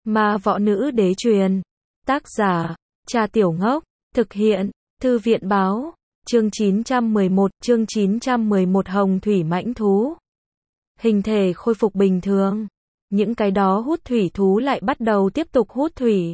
Ma Võ Nữ Đế truyền. Tác giả, Cha Tiểu Ngốc. Thực hiện, Thư viện Báo. Chương 911 Hồng Thủy Mãnh Thú. Hình thể khôi phục bình thường. Những cái đó hút thủy thú lại bắt đầu tiếp tục hút thủy.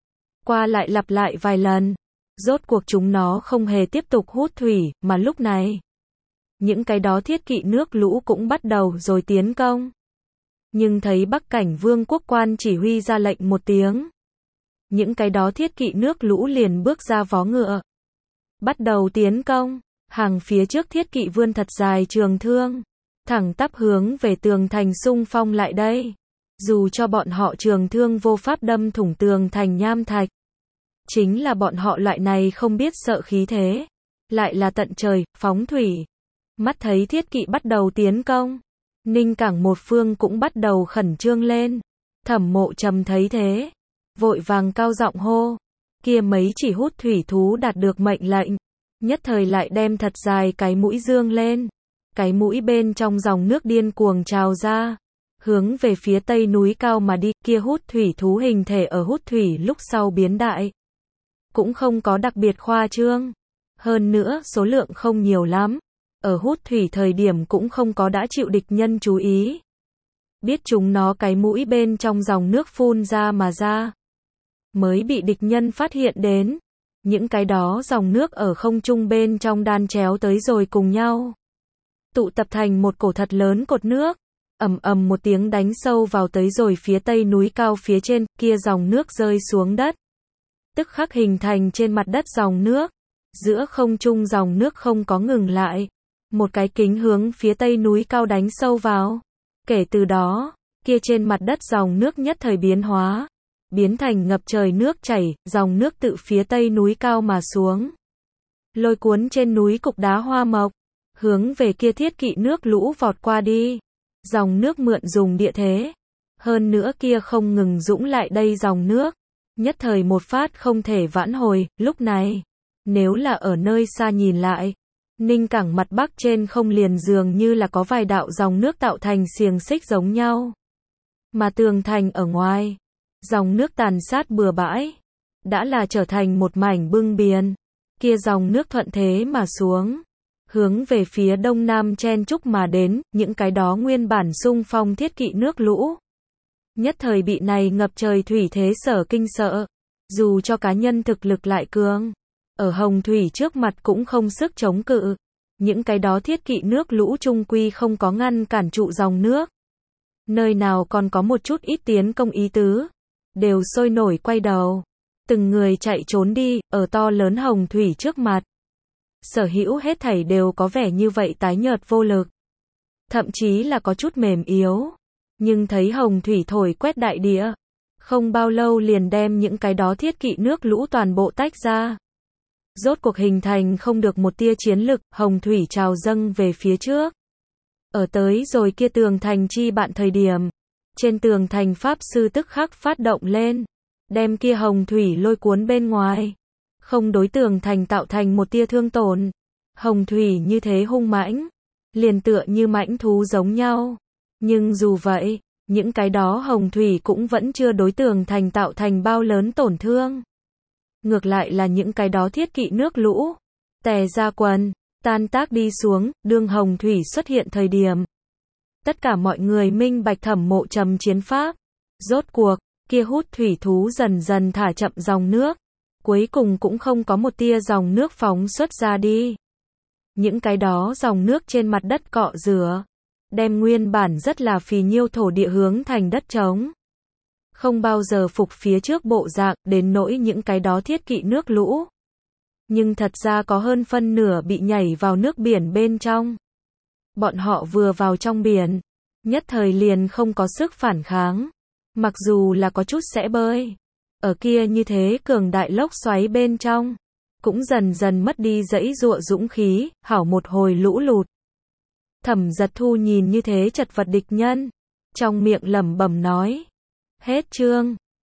Qua lại lặp lại vài lần. Rốt cuộc chúng nó không hề tiếp tục hút thủy, mà lúc này, những cái đó thiết kỵ nước lũ cũng bắt đầu rồi tiến công. Nhưng thấy Bắc Cảnh Vương quốc quan chỉ huy ra lệnh một tiếng. Những cái đó thiết kỵ nước lũ liền bước ra vó ngựa. Bắt đầu tiến công, hàng phía trước thiết kỵ vươn thật dài trường thương. Thẳng tắp hướng về tường thành xung phong lại đây. Dù cho bọn họ trường thương vô pháp đâm thủng tường thành nham thạch. Chính là bọn họ loại này không biết sợ khí thế. Lại là tận trời, phóng thủy. Mắt thấy thiết kỵ bắt đầu tiến công. Ninh Cảng một phương cũng bắt đầu khẩn trương lên. Thẩm Mộ Trầm thấy thế. Vội vàng cao giọng hô. Kia mấy chỉ hút thủy thú đạt được mệnh lệnh. Nhất thời lại đem thật dài cái mũi dương lên. Cái mũi bên trong dòng nước điên cuồng trào ra. Hướng về phía tây núi cao mà đi. Kia hút thủy thú hình thể ở hút thủy lúc sau biến đại. Cũng không có đặc biệt khoa trương. Hơn nữa số lượng không nhiều lắm. Ở hút thủy thời điểm cũng không có đã chịu địch nhân chú ý. Biết chúng nó cái mũi bên trong dòng nước phun ra mà ra. Mới bị địch nhân phát hiện đến. Những cái đó dòng nước ở không trung bên trong đan chéo tới rồi cùng nhau. Tụ tập thành một cổ thật lớn cột nước. Ầm ầm một tiếng đánh sâu vào tới rồi phía tây núi cao phía trên, kia dòng nước rơi xuống đất. Tức khắc hình thành trên mặt đất dòng nước. Giữa không trung dòng nước không có ngừng lại. Một cái kính hướng phía tây núi cao đánh sâu vào. Kể từ đó, kia trên mặt đất dòng nước nhất thời biến hóa. Biến thành ngập trời nước chảy, dòng nước tự phía tây núi cao mà xuống. Lôi cuốn trên núi cục đá hoa mộc. Hướng về kia thiết kỵ nước lũ vọt qua đi. Dòng nước mượn dùng địa thế. Hơn nữa kia không ngừng dũng lại đây dòng nước. Nhất thời một phát không thể vãn hồi, lúc này. Nếu là ở nơi xa nhìn lại. Ninh Cảng mặt bắc trên không liền dường như là có vài đạo dòng nước tạo thành xiềng xích giống nhau. Mà tường thành ở ngoài. Dòng nước tàn sát bừa bãi. Đã là trở thành một mảnh bưng biển. Kia dòng nước thuận thế mà xuống. Hướng về phía đông nam chen chúc mà đến, những cái đó nguyên bản xung phong thiết kỵ nước lũ. Nhất thời bị này ngập trời thủy thế sở kinh sợ. Dù cho cá nhân thực lực lại cường. Ở hồng thủy trước mặt cũng không sức chống cự. Những cái đó thiết kỵ nước lũ chung quy không có ngăn cản trụ dòng nước. Nơi nào còn có một chút ít tiến công ý tứ. Đều sôi nổi quay đầu. Từng người chạy trốn đi, ở to lớn hồng thủy trước mặt. Sở hữu hết thảy đều có vẻ như vậy tái nhợt vô lực. Thậm chí là có chút mềm yếu. Nhưng thấy hồng thủy thổi quét đại địa. Không bao lâu liền đem những cái đó thiết kỵ nước lũ toàn bộ tách ra. Rốt cuộc hình thành không được một tia chiến lực, hồng thủy trào dâng về phía trước. Ở tới rồi kia tường thành chi bạn thời điểm. Trên tường thành pháp sư tức khắc phát động lên. Đem kia hồng thủy lôi cuốn bên ngoài. Không đối tường thành tạo thành một tia thương tổn. Hồng thủy như thế hung mãnh. Liền tựa như mãnh thú giống nhau. Nhưng dù vậy, những cái đó hồng thủy cũng vẫn chưa đối tường thành tạo thành bao lớn tổn thương. Ngược lại là những cái đó thiết kỵ nước lũ. Tè ra quần, tan tác đi xuống, đương hồng thủy xuất hiện thời điểm. Tất cả mọi người minh bạch Thẩm Mộ Trầm chiến pháp. Rốt cuộc, kia hút thủy thú dần dần thả chậm dòng nước. Cuối cùng cũng không có một tia dòng nước phóng xuất ra đi. Những cái đó dòng nước trên mặt đất cọ rửa. Đem nguyên bản rất là phì nhiêu thổ địa hướng thành đất trống. Không bao giờ phục phía trước bộ dạng, đến nỗi những cái đó thiết kỵ nước lũ. Nhưng thật ra có hơn phân nửa bị nhảy vào nước biển bên trong. Bọn họ vừa vào trong biển. Nhất thời liền không có sức phản kháng. Mặc dù là có chút sẽ bơi. Ở kia như thế cường đại lốc xoáy bên trong. Cũng dần dần mất đi dãy dụa dũng khí, hảo một hồi lũ lụt. Thẩm Giật Thu nhìn như thế chật vật địch nhân. Trong miệng lẩm bẩm nói. Hết chương.